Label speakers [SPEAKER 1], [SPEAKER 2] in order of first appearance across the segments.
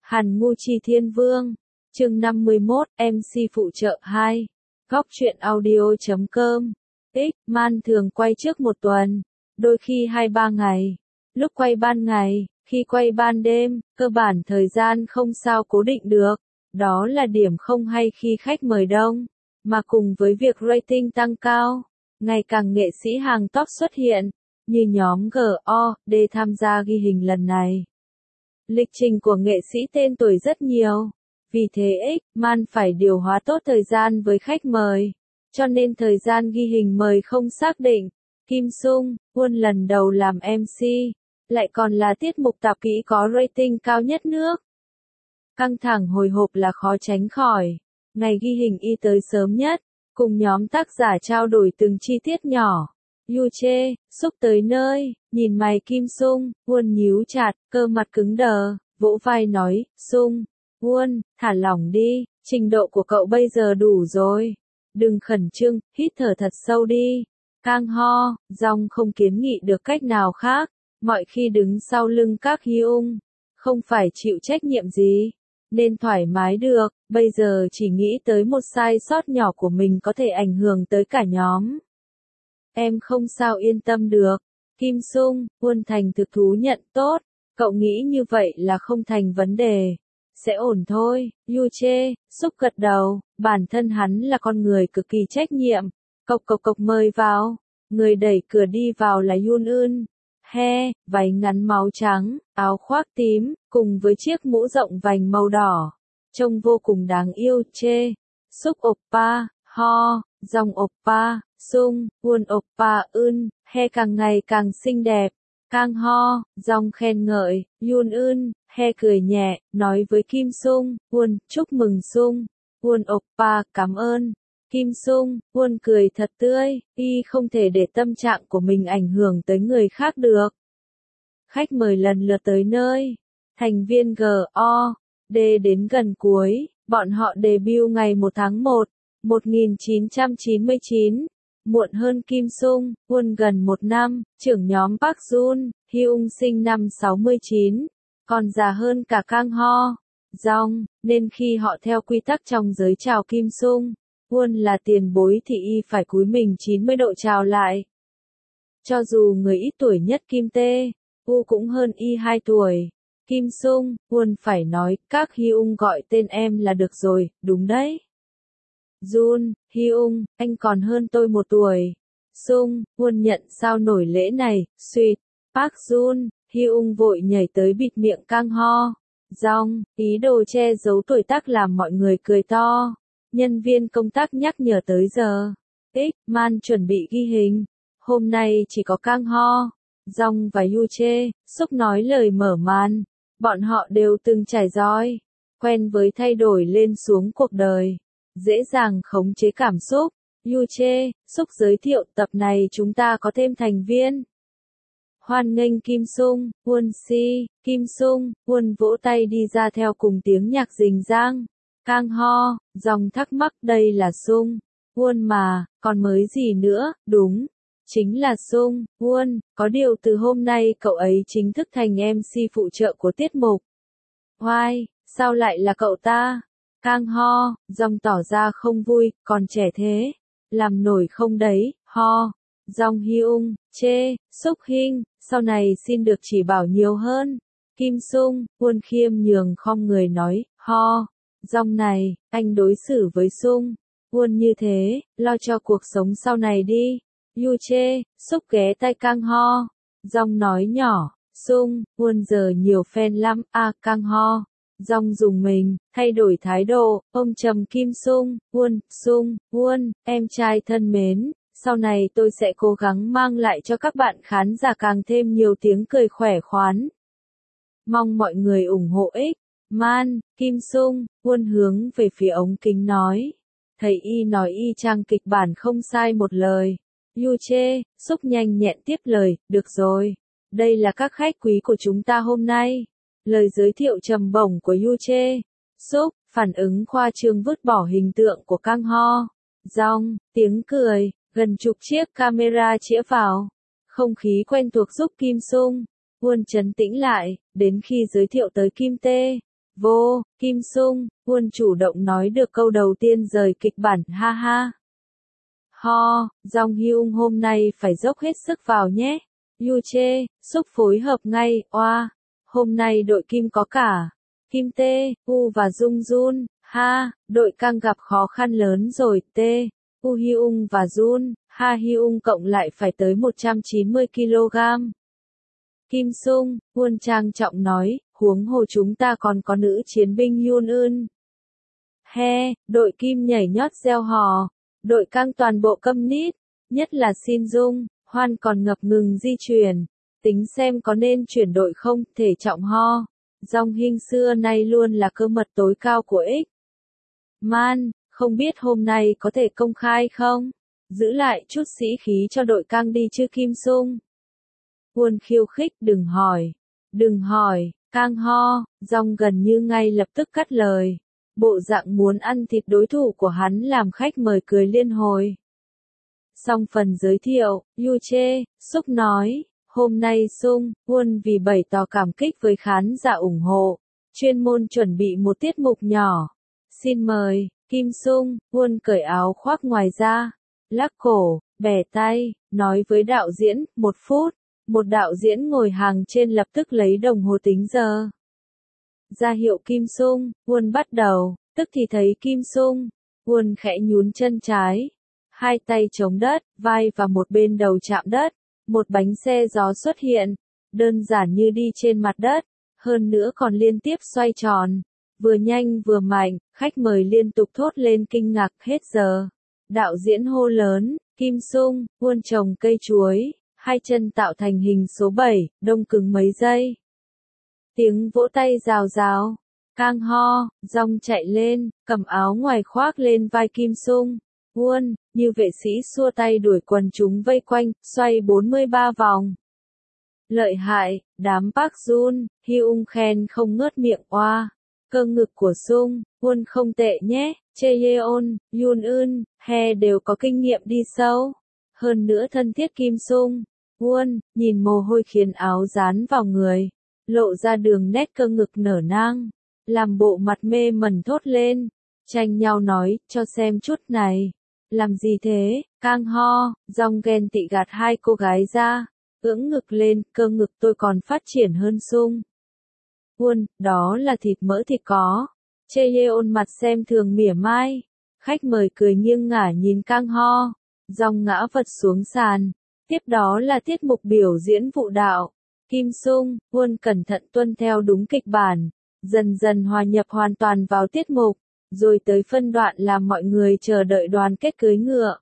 [SPEAKER 1] Hàn Ngu Chi Thiên Vương, chương 51, MC phụ trợ 2, Góc truyện audio.com. Man thường quay trước một tuần, đôi khi 2-3 ngày. Lúc quay ban ngày, khi quay ban đêm, cơ bản thời gian không sao cố định được. Đó là điểm không hay khi khách mời đông, mà cùng với việc rating tăng cao, ngày càng nghệ sĩ hàng top xuất hiện, như nhóm G.O.D tham gia ghi hình lần này. Lịch trình của nghệ sĩ tên tuổi rất nhiều, vì thế Man phải điều hóa tốt thời gian với khách mời, cho nên thời gian ghi hình mời không xác định. Kim Sung Won lần đầu làm MC, lại còn là tiết mục tạp kỹ có rating cao nhất nước. Căng thẳng hồi hộp là khó tránh khỏi. Ngày ghi hình y tới sớm nhất, cùng nhóm tác giả trao đổi từng chi tiết nhỏ. Yu Chê, Súc tới nơi, nhìn mày Kim Sung Won nhíu chặt, cơ mặt cứng đờ, vỗ vai nói, Sung Won, thả lỏng đi, trình độ của cậu bây giờ đủ rồi. Đừng khẩn trương, hít thở thật sâu đi. Kang Ho, Dong không kiến nghị được cách nào khác, mọi khi đứng sau lưng các Hyung, không phải chịu trách nhiệm gì, nên thoải mái được, bây giờ chỉ nghĩ tới một sai sót nhỏ của mình có thể ảnh hưởng tới cả nhóm. Em không sao yên tâm được. Kim Sung Won thành thực thú nhận tốt, cậu nghĩ như vậy là không thành vấn đề. Sẽ ổn thôi. Yu Chê, Súc gật đầu, bản thân hắn là con người cực kỳ trách nhiệm. Cộc cộc cộc mời vào. Người đẩy cửa đi vào là Yoon Eun. Váy ngắn máu trắng, áo khoác tím, cùng với chiếc mũ rộng vành màu đỏ. Trông vô cùng đáng yêu. Chê, Súc oppa, Ho, Dong oppa, Sung Won oppa Eun, càng ngày càng xinh đẹp. Kang Ho, Dong khen ngợi, Yoon Eun, cười nhẹ, nói với Kim Sung Won, chúc mừng Sung Won oppa, cảm ơn. Kim Sung Won cười thật tươi, y không thể để tâm trạng của mình ảnh hưởng tới người khác được. Khách mời lần lượt tới nơi. Thành viên G.O.D đến gần cuối, bọn họ debut ngày 1 tháng 1, 1999. Muộn hơn Kim Sung Won gần 1 năm, trưởng nhóm Park Jun Hyung sinh năm 69, còn già hơn cả Kang Ho, Dong, nên khi họ theo quy tắc trong giới chào Kim Sung Won là tiền bối thì y phải cúi mình 90 độ chào lại. Cho dù người ít tuổi nhất Kim Tae U cũng hơn y 2 tuổi, Kim Sung Won phải nói, các Hyung gọi tên em là được rồi, đúng đấy. Jun Hyung, anh còn hơn tôi 1 tuổi. Sung Won nhận sao nổi lễ này, suýt. Park Jun Hyung vội nhảy tới bịt miệng Kang Ho, Dong, ý đồ che giấu tuổi tác làm mọi người cười to. Nhân viên công tác nhắc nhở tới giờ. Man chuẩn bị ghi hình. Hôm nay chỉ có Kang Ho, Dong và Yu Chê, Súc nói lời mở màn. Bọn họ đều từng trải roi, quen với thay đổi lên xuống cuộc đời, dễ dàng khống chế cảm xúc. Yu Chê, Súc giới thiệu tập này chúng ta có thêm thành viên. Hoan nghênh Kim Sung Won si, Kim Sung Won vỗ tay đi ra theo cùng tiếng nhạc rình rang. Kang Ho, Dong thắc mắc đây là Sung Won mà, còn mới gì nữa, đúng, chính là Sung Won, có điều từ hôm nay cậu ấy chính thức thành MC phụ trợ của tiết mục. Why, sao lại là cậu ta? Kang Ho, Dong tỏ ra không vui, còn trẻ thế, làm nổi không đấy, Ho, Dong Hyung, Chê, Súc Hinh, sau này xin được chỉ bảo nhiều hơn. Kim Sung Won khiêm nhường khom người nói, Ho, Dong này, anh đối xử với Sung Won như thế, lo cho cuộc sống sau này đi. Yu Chê, Súc ghé tai Kang Ho, Dong nói nhỏ, Sung Won giờ nhiều fan lắm, Kang Ho. Dong dùng mình, thay đổi thái độ, ông trầm Kim Sung Won, em trai thân mến, sau này tôi sẽ cố gắng mang lại cho các bạn khán giả càng thêm nhiều tiếng cười khỏe khoắn. Mong mọi người ủng hộ Man. Kim Sung Won hướng về phía ống kính nói. Thầy y nói y chang kịch bản không sai một lời. Yu Chê, Súc nhanh nhẹn tiếp lời, được rồi. Đây là các khách quý của chúng ta hôm nay. Lời giới thiệu trầm bổng của Yu Chê. Súc, phản ứng khoa trương vứt bỏ hình tượng của Kang Ho. Dong, tiếng cười, gần chục chiếc camera chĩa vào. Không khí quen thuộc giúp Kim Sung Won trấn tĩnh lại, đến khi giới thiệu tới Kim Tae Vô, Kim Sung, Won chủ động nói được câu đầu tiên rời kịch bản, ha ha. Ho, Jong Hyun hôm nay phải dốc hết sức vào nhé. Yu Chê, Súc phối hợp ngay, oa. Hôm nay đội Kim có cả Kim Tae, U và Jung Jun, ha, đội Kang gặp khó khăn lớn rồi, Tae, U Hyun và Jun, ha Hyun cộng lại phải tới 190 kg. Kim Sung, Won trang trọng nói, huống hồ chúng ta còn có nữ chiến binh Yoon Eun. He, đội Kim nhảy nhót reo hò, đội Kang toàn bộ câm nít, nhất là Shin Dung, Hoan còn ngập ngừng di chuyển, tính xem có nên chuyển đội không, thể trọng ho. Jong Hyun xưa nay luôn là cơ mật tối cao của X. Man, không biết hôm nay có thể công khai không? Giữ lại chút sĩ khí cho đội Kang đi chứ Kim Sung. Won khiêu khích, đừng hỏi, Kang ho, Jong gần như ngay lập tức cắt lời. Bộ dạng muốn ăn thịt đối thủ của hắn làm khách mời cười liên hồi. Xong phần giới thiệu, Yu Chê, Súc nói, hôm nay Sung, Won vì bày tỏ cảm kích với khán giả ủng hộ, chuyên môn chuẩn bị một tiết mục nhỏ. Xin mời, Kim Sung, Won cởi áo khoác ngoài ra, lắc cổ, bẻ tay, nói với đạo diễn, 1 phút. Một đạo diễn ngồi hàng trên lập tức lấy đồng hồ tính giờ. Ra hiệu Kim Sung, Won bắt đầu, tức thì thấy Kim Sung, Won khẽ nhún chân trái, hai tay chống đất, vai và một bên đầu chạm đất, một bánh xe gió xuất hiện, đơn giản như đi trên mặt đất, hơn nữa còn liên tiếp xoay tròn, vừa nhanh vừa mạnh, khách mời liên tục thốt lên kinh ngạc, hết giờ. Đạo diễn hô lớn, Kim Sung, Won trồng cây chuối, hai chân tạo thành hình số 7, đông cứng mấy giây. Tiếng vỗ tay rào rào, Kang ho, Jong chạy lên, cầm áo ngoài khoác lên vai Kim Sung. Won, như vệ sĩ xua tay đuổi quần chúng vây quanh, xoay 43 vòng. Lợi hại, đám Park Jun, Hyun khen không ngớt miệng, oa. Cơ ngực của Sung, Won không tệ nhé, Chaeyeon, Yoon Eun, He đều có kinh nghiệm đi sâu. Hơn nữa thân thiết Kim Sung. Won, nhìn mồ hôi khiến áo dán vào người, lộ ra đường nét cơ ngực nở nang, làm bộ mặt mê mẩn thốt lên, tranh nhau nói, cho xem chút này. Làm gì thế, Kang ho, Jong ghen tị gạt hai cô gái ra, ưỡng ngực lên, cơ ngực tôi còn phát triển hơn Sung. Won, đó là thịt mỡ thịt có. Chaeyeon mặt xem thường mỉa mai, khách mời cười nghiêng ngả nhìn Kang ho, Jong ngã vật xuống sàn. Tiếp đó là tiết mục biểu diễn vũ đạo. Kim Sung, Won cẩn thận tuân theo đúng kịch bản, dần dần hòa nhập hoàn toàn vào tiết mục, rồi tới phân đoạn làm mọi người chờ đợi đoàn kết cưỡi ngựa.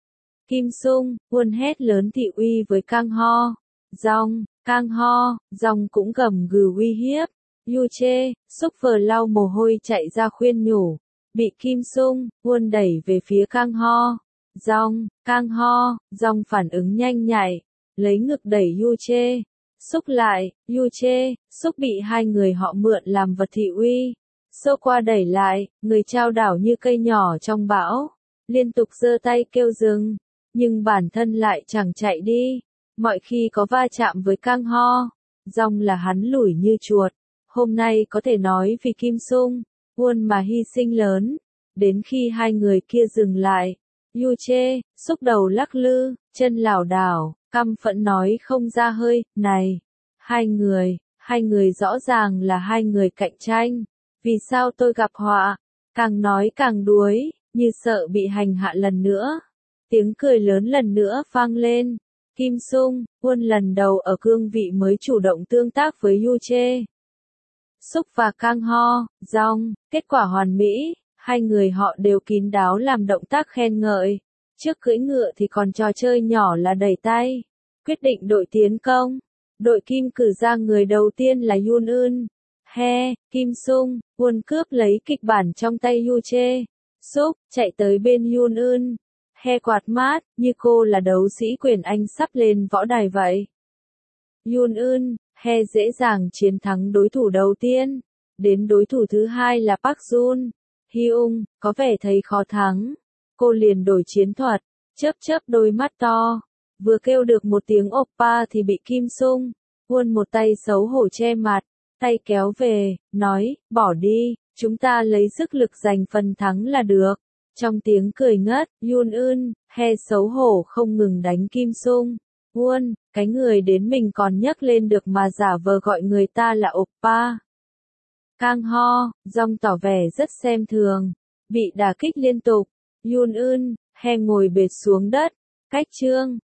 [SPEAKER 1] Kim Sung, Won hét lớn thị uy với Kang ho. Jong, Kang ho, Jong cũng gầm gừ uy hiếp. Yu Chê, Súc vờ lau mồ hôi chạy ra khuyên nhủ, bị Kim Sung, Won đẩy về phía Kang ho. Jong, Kang ho, Jong phản ứng nhanh nhạy, lấy ngực đẩy Yu Chê. Súc lại, Yu Chê, Súc bị hai người họ mượn làm vật thị uy. Xô qua đẩy lại, người trao đảo như cây nhỏ trong bão, liên tục giơ tay kêu dừng, nhưng bản thân lại chẳng chạy đi. Mọi khi có va chạm với Kang ho, Jong là hắn lủi như chuột. Hôm nay có thể nói vì Kim Sung, Won mà hy sinh lớn, đến khi hai người kia dừng lại. Yu Chê, Súc đầu lắc lư, chân lảo đảo, căm phẫn nói không ra hơi, này, hai người rõ ràng là hai người cạnh tranh, vì sao tôi gặp họa, càng nói càng đuối, như sợ bị hành hạ lần nữa. Tiếng cười lớn lần nữa vang lên, Kim Sung, Won lần đầu ở cương vị mới chủ động tương tác với Yu Chê. Súc và Kang ho, Jong, kết quả hoàn mỹ. Hai người họ đều kín đáo làm động tác khen ngợi. Trước cưỡi ngựa thì còn trò chơi nhỏ là đẩy tay. Quyết định đội tiến công. Đội Kim cử ra người đầu tiên là Yoon Eun. He, Kim Sung, Won cướp lấy kịch bản trong tay Yu Chê. Súc, chạy tới bên Yoon Eun. He quạt mát, như cô là đấu sĩ quyền Anh sắp lên võ đài vậy. Yoon Eun, He dễ dàng chiến thắng đối thủ đầu tiên. Đến đối thủ thứ hai là Park Jun. Hyun, có vẻ thấy khó thắng. Cô liền đổi chiến thuật, chớp đôi mắt to. Vừa kêu được một tiếng oppa thì bị Kim Sung, Won một tay xấu hổ che mặt, tay kéo về, nói, bỏ đi, chúng ta lấy sức lực giành phần thắng là được. Trong tiếng cười ngất, Yoon Eun, he xấu hổ không ngừng đánh Kim Sung. Won, cái người đến mình còn nhấc lên được mà giả vờ gọi người ta là oppa. Kang Ho, Jong tỏ vẻ rất xem thường. Bị đả kích liên tục. Yoon Eun, he ngồi bệt xuống đất. Cách chương.